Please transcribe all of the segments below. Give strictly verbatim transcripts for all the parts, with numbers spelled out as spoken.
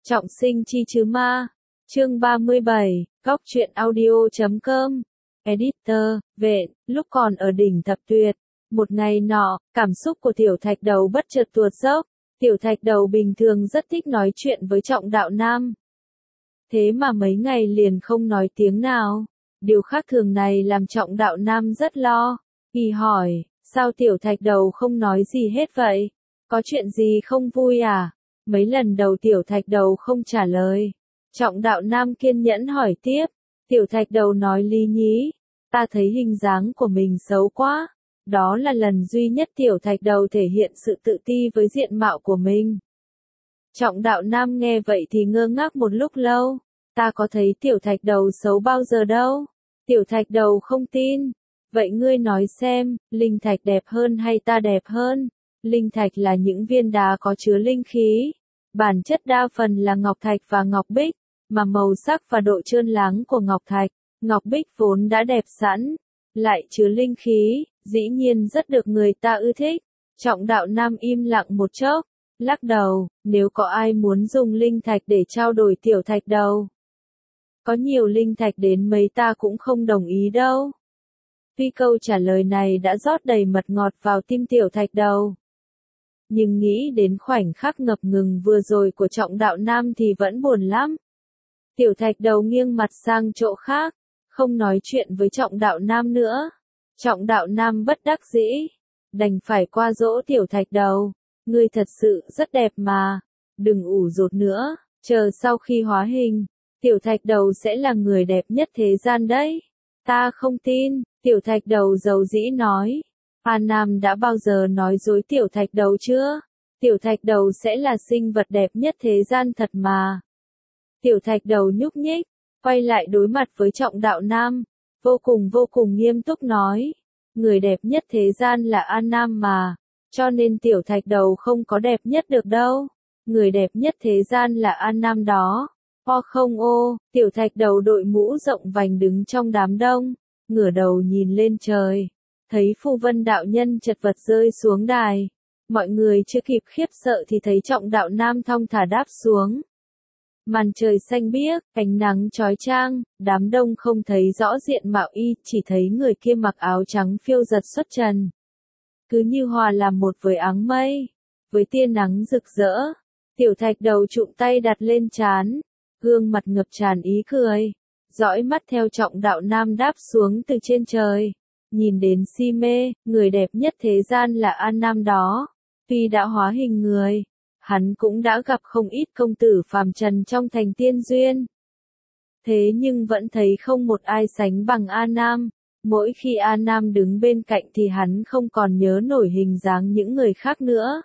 Trọng sinh chi chứ ma. Chương ba mươi bảy, góc truyện audio chấm com. Editor, Vệ, lúc còn ở đỉnh thập tuyệt. Một ngày nọ, cảm xúc của Tiểu Thạch Đầu bất chợt tuột dốc. Tiểu Thạch Đầu bình thường rất thích nói chuyện với Trọng Đạo Nam. Thế mà mấy ngày liền không nói tiếng nào. Điều khác thường này làm Trọng Đạo Nam rất lo. Y hỏi, sao Tiểu Thạch Đầu không nói gì hết vậy? Có chuyện gì không vui à? Mấy lần đầu Tiểu Thạch Đầu không trả lời. Trọng Đạo Nam kiên nhẫn hỏi tiếp. Tiểu Thạch Đầu nói lý nhí. Ta thấy hình dáng của mình xấu quá. Đó là lần duy nhất Tiểu Thạch Đầu thể hiện sự tự ti với diện mạo của mình. Trọng Đạo Nam nghe vậy thì ngơ ngác một lúc lâu. Ta có thấy Tiểu Thạch Đầu xấu bao giờ đâu. Tiểu Thạch Đầu không tin. Vậy ngươi nói xem, linh thạch đẹp hơn hay ta đẹp hơn? Linh thạch là những viên đá có chứa linh khí. Bản chất đa phần là ngọc thạch và ngọc bích, mà màu sắc và độ trơn láng của ngọc thạch, ngọc bích vốn đã đẹp sẵn, lại chứa linh khí, dĩ nhiên rất được người ta ưa thích. Trọng Đạo Nam im lặng một chốc, lắc đầu, nếu có ai muốn dùng linh thạch để trao đổi Tiểu Thạch Đầu. Có nhiều linh thạch đến mấy ta cũng không đồng ý đâu. Tuy câu trả lời này đã rót đầy mật ngọt vào tim Tiểu Thạch Đầu. Nhưng nghĩ đến khoảnh khắc ngập ngừng vừa rồi của Trọng Đạo Nam thì vẫn buồn lắm. Tiểu Thạch Đầu nghiêng mặt sang chỗ khác, không nói chuyện với Trọng Đạo Nam nữa. Trọng Đạo Nam bất đắc dĩ, đành phải qua dỗ Tiểu Thạch Đầu. Ngươi thật sự rất đẹp mà, đừng ủ rột nữa, chờ sau khi hóa hình, Tiểu Thạch Đầu sẽ là người đẹp nhất thế gian đấy. Ta không tin, Tiểu Thạch Đầu giàu dĩ nói. An Nam đã bao giờ nói dối Tiểu Thạch Đầu chưa? Tiểu Thạch Đầu sẽ là sinh vật đẹp nhất thế gian thật mà. Tiểu Thạch Đầu nhúc nhích, quay lại đối mặt với Trọng Đạo Nam, vô cùng vô cùng nghiêm túc nói. Người đẹp nhất thế gian là An Nam mà, cho nên Tiểu Thạch Đầu không có đẹp nhất được đâu. Người đẹp nhất thế gian là An Nam đó. O không ô, Tiểu Thạch Đầu đội mũ rộng vành đứng trong đám đông, ngửa đầu nhìn lên trời. Thấy Phù Vân Đạo Nhân chật vật rơi xuống đài. Mọi người chưa kịp khiếp sợ thì thấy Trọng Đạo Nam thong thả đáp xuống. Màn trời xanh biếc, ánh nắng chói chang, đám đông không thấy rõ diện mạo y, chỉ thấy người kia mặc áo trắng phiêu giật xuất trần. Cứ như hòa làm một với áng mây, với tia nắng rực rỡ. Tiểu Thạch Đầu trụm tay đặt lên trán, gương mặt ngập tràn ý cười, dõi mắt theo Trọng Đạo Nam đáp xuống từ trên trời. Nhìn đến si mê, người đẹp nhất thế gian là An Nam đó. Tuy đã hóa hình người, hắn cũng đã gặp không ít công tử phàm trần trong thành tiên duyên. Thế nhưng vẫn thấy không một ai sánh bằng An Nam. Mỗi khi An Nam đứng bên cạnh thì hắn không còn nhớ nổi hình dáng những người khác nữa.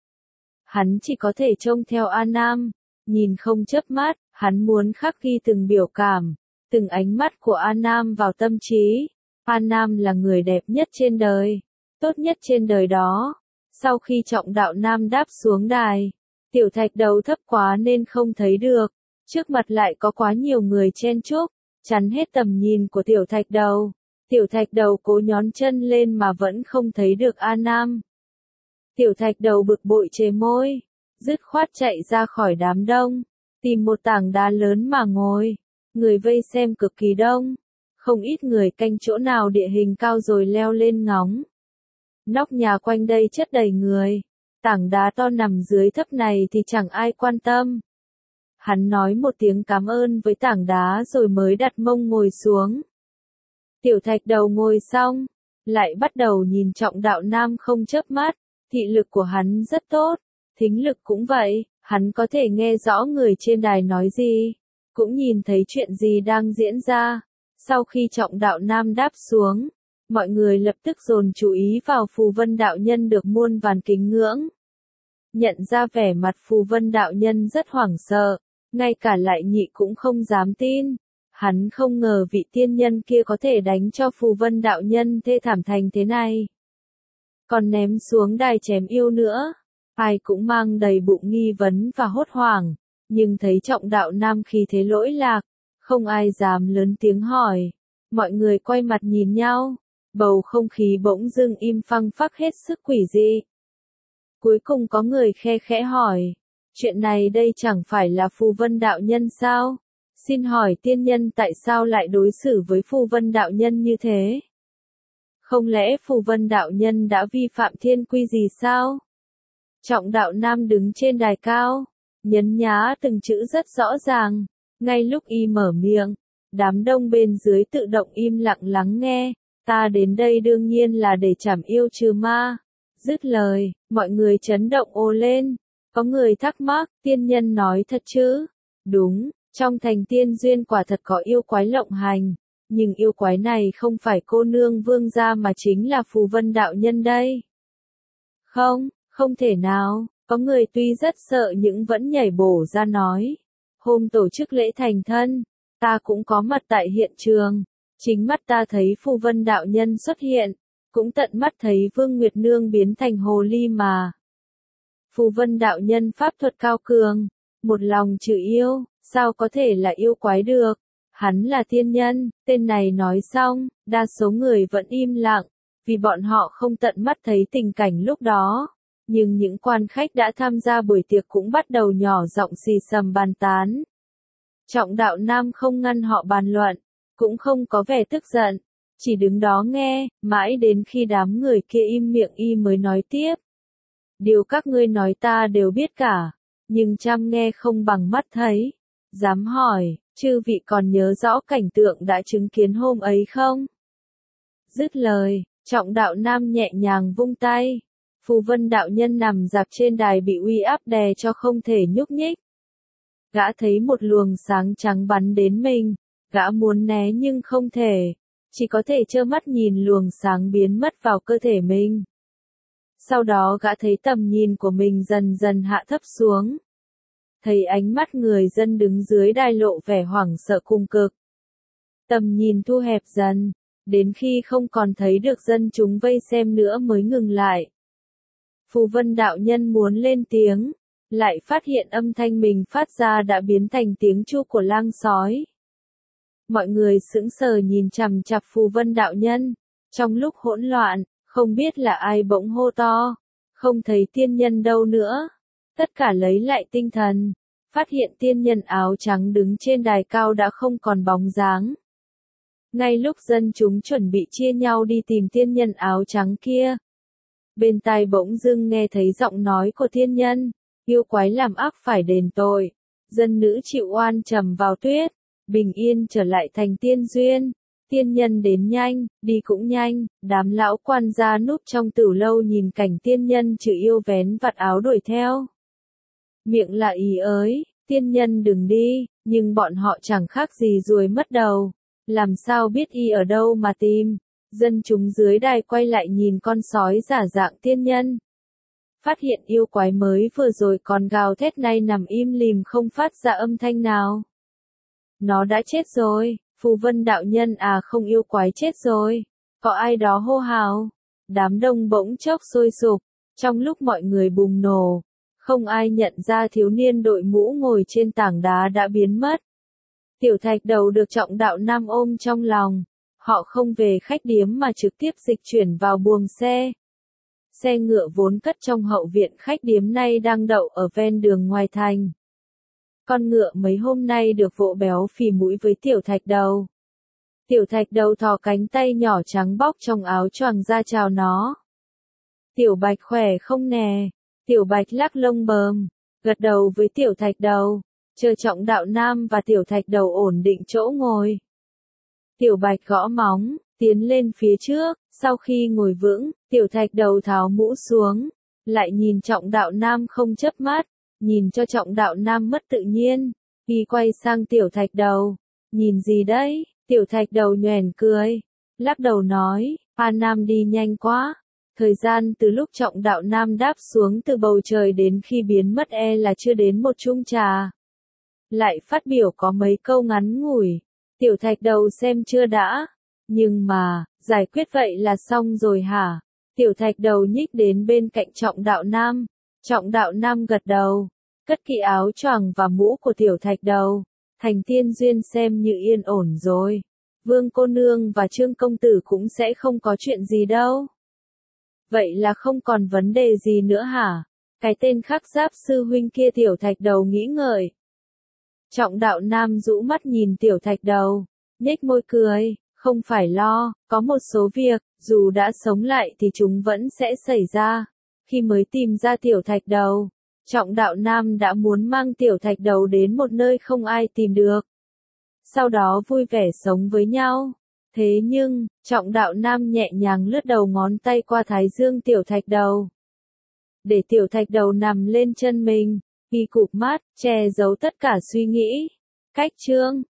Hắn chỉ có thể trông theo An Nam, nhìn không chớp mắt, hắn muốn khắc ghi từng biểu cảm, từng ánh mắt của An Nam vào tâm trí. An Nam là người đẹp nhất trên đời, tốt nhất trên đời đó. Sau khi Trọng Đạo Nam đáp xuống đài, Tiểu Thạch Đầu thấp quá nên không thấy được. Trước mặt lại có quá nhiều người chen chúc, chắn hết tầm nhìn của Tiểu Thạch Đầu. Tiểu Thạch Đầu cố nhón chân lên mà vẫn không thấy được An Nam. Tiểu Thạch Đầu bực bội chề môi, dứt khoát chạy ra khỏi đám đông, tìm một tảng đá lớn mà ngồi. Người vây xem cực kỳ đông. Không ít người canh chỗ nào địa hình cao rồi leo lên ngóng. Nóc nhà quanh đây chất đầy người. Tảng đá to nằm dưới thấp này thì chẳng ai quan tâm. Hắn nói một tiếng cảm ơn với tảng đá rồi mới đặt mông ngồi xuống. Tiểu Thạch Đầu ngồi xong, lại bắt đầu nhìn Trọng Đạo Nam không chớp mắt. Thị lực của hắn rất tốt, thính lực cũng vậy, hắn có thể nghe rõ người trên đài nói gì, cũng nhìn thấy chuyện gì đang diễn ra. Sau khi Trọng Đạo Nam đáp xuống, mọi người lập tức dồn chú ý vào Phù Vân Đạo Nhân được muôn vàn kính ngưỡng. Nhận ra vẻ mặt Phù Vân Đạo Nhân rất hoảng sợ, ngay cả Lại Nhị cũng không dám tin. Hắn không ngờ vị tiên nhân kia có thể đánh cho Phù Vân Đạo Nhân thê thảm thành thế này. Còn ném xuống đài chém yêu nữa. Ai cũng mang đầy bụng nghi vấn và hốt hoảng, nhưng thấy Trọng Đạo Nam khí thế lỗi lạc. Không ai dám lớn tiếng hỏi. Mọi người quay mặt nhìn nhau. Bầu không khí bỗng dưng im phăng phắc hết sức quỷ dị. Cuối cùng có người khe khẽ hỏi. Chuyện này đây chẳng phải là Phù Vân đạo nhân sao? Xin hỏi tiên nhân tại sao lại đối xử với Phù Vân đạo nhân như thế? Không lẽ Phù Vân đạo nhân đã vi phạm thiên quy gì sao? Trọng đạo nam đứng trên đài cao, nhấn nhá từng chữ rất rõ ràng. Ngay lúc y mở miệng, đám đông bên dưới tự động im lặng lắng nghe. Ta đến đây đương nhiên là để trảm yêu trừ ma. Dứt lời, mọi người chấn động ồ lên. Có người thắc mắc, tiên nhân nói thật chứ? Đúng, trong thành Tiên Duyên quả thật có yêu quái lộng hành. Nhưng yêu quái này không phải cô nương vương gia mà chính là Phù Vân đạo nhân đây. Không, không thể nào, có người tuy rất sợ nhưng vẫn nhảy bổ ra nói. Hôm tổ chức lễ thành thân, ta cũng có mặt tại hiện trường. Chính mắt ta thấy Phù Vân đạo nhân xuất hiện, cũng tận mắt thấy Vương Nguyệt Nương biến thành hồ ly mà. Phù Vân đạo nhân pháp thuật cao cường, một lòng trừ yêu, sao có thể là yêu quái được? Hắn là tiên nhân, tên này nói xong, đa số người vẫn im lặng, vì bọn họ không tận mắt thấy tình cảnh lúc đó. Nhưng những quan khách đã tham gia buổi tiệc cũng bắt đầu nhỏ giọng xì xầm bàn tán. Trọng đạo nam không ngăn họ bàn luận, cũng không có vẻ tức giận, chỉ đứng đó nghe, mãi đến khi đám người kia im miệng y mới nói tiếp. Điều các ngươi nói ta đều biết cả, nhưng chăm nghe không bằng mắt thấy. Dám hỏi, chư vị còn nhớ rõ cảnh tượng đã chứng kiến hôm ấy không? Dứt lời, trọng đạo nam nhẹ nhàng vung tay. Phù Vân đạo nhân nằm dạp trên đài bị uy áp đè cho không thể nhúc nhích. Gã thấy một luồng sáng trắng bắn đến mình, gã muốn né nhưng không thể, chỉ có thể trơ mắt nhìn luồng sáng biến mất vào cơ thể mình. Sau đó gã thấy tầm nhìn của mình dần dần hạ thấp xuống. Thấy ánh mắt người dân đứng dưới đài lộ vẻ hoảng sợ cùng cực. Tầm nhìn thu hẹp dần, đến khi không còn thấy được dân chúng vây xem nữa mới ngừng lại. Phù Vân đạo nhân muốn lên tiếng, lại phát hiện âm thanh mình phát ra đã biến thành tiếng chu của lang sói. Mọi người sững sờ nhìn chằm chằm Phù Vân đạo nhân, trong lúc hỗn loạn, không biết là ai bỗng hô to, không thấy tiên nhân đâu nữa. Tất cả lấy lại tinh thần, phát hiện tiên nhân áo trắng đứng trên đài cao đã không còn bóng dáng. Ngay lúc dân chúng chuẩn bị chia nhau đi tìm tiên nhân áo trắng kia, bên tai bỗng dưng nghe thấy giọng nói của tiên nhân, yêu quái làm ác phải đền tội, dân nữ chịu oan trầm vào tuyết, bình yên trở lại thành Tiên Duyên. Tiên nhân đến nhanh, đi cũng nhanh, đám lão quan gia núp trong tửu lâu nhìn cảnh tiên nhân trừ yêu vén vạt áo đuổi theo. Miệng là ý ới, tiên nhân đừng đi, nhưng bọn họ chẳng khác gì ruồi mất đầu, làm sao biết y ở đâu mà tìm. Dân chúng dưới đài quay lại nhìn con sói giả dạng tiên nhân. Phát hiện yêu quái mới vừa rồi còn gào thét nay nằm im lìm không phát ra âm thanh nào. Nó đã chết rồi, Phù Vân đạo nhân à không yêu quái chết rồi. Có ai đó hô hào. Đám đông bỗng chốc sôi sục, trong lúc mọi người bùng nổ. Không ai nhận ra thiếu niên đội mũ ngồi trên tảng đá đã biến mất. Tiểu Thạch Đầu được trọng đạo nam ôm trong lòng. Họ không về khách điếm mà trực tiếp dịch chuyển vào buồng xe. Xe ngựa vốn cất trong hậu viện khách điếm nay đang đậu ở ven đường ngoài thành. Con ngựa mấy hôm nay được vỗ béo phì mũi với Tiểu Thạch Đầu. Tiểu Thạch Đầu thò cánh tay nhỏ trắng bóc trong áo choàng ra chào nó. Tiểu Bạch khỏe không nè? Tiểu Bạch lắc lông bờm, gật đầu với Tiểu Thạch Đầu, chờ trọng đạo nam và Tiểu Thạch Đầu ổn định chỗ ngồi. Tiểu Bạch gõ móng, tiến lên phía trước, sau khi ngồi vững, Tiểu Thạch Đầu tháo mũ xuống, lại nhìn trọng đạo nam không chớp mắt, nhìn cho trọng đạo nam mất tự nhiên, y quay sang Tiểu Thạch Đầu, nhìn gì đấy? Tiểu Thạch Đầu nhoẻn cười, lắc đầu nói, A Nam đi nhanh quá, thời gian từ lúc trọng đạo nam đáp xuống từ bầu trời đến khi biến mất e là chưa đến một chung trà. Lại phát biểu có mấy câu ngắn ngủi. Tiểu Thạch Đầu xem chưa đã, nhưng mà, giải quyết vậy là xong rồi hả? Tiểu Thạch Đầu nhích đến bên cạnh trọng đạo nam, trọng đạo nam gật đầu, cất kỹ áo choàng và mũ của Tiểu Thạch Đầu, thành Tiên Duyên xem như yên ổn rồi. Vương cô nương và Trương công tử cũng sẽ không có chuyện gì đâu. Vậy là không còn vấn đề gì nữa hả? Cái tên khắc giáp sư huynh kia tiểu thạch đầu nghĩ ngợi. Trọng đạo nam rũ mắt nhìn tiểu thạch đầu, nhếch môi cười, không phải lo, có một số việc, dù đã sống lại thì chúng vẫn sẽ xảy ra. Khi mới tìm ra tiểu thạch đầu, trọng đạo nam đã muốn mang tiểu thạch đầu đến một nơi không ai tìm được. Sau đó vui vẻ sống với nhau. Thế nhưng, trọng đạo nam nhẹ nhàng lướt đầu ngón tay qua thái dương tiểu thạch đầu. Để tiểu thạch đầu nằm lên chân mình, ghi cụp mắt, che giấu tất cả suy nghĩ. Cách chương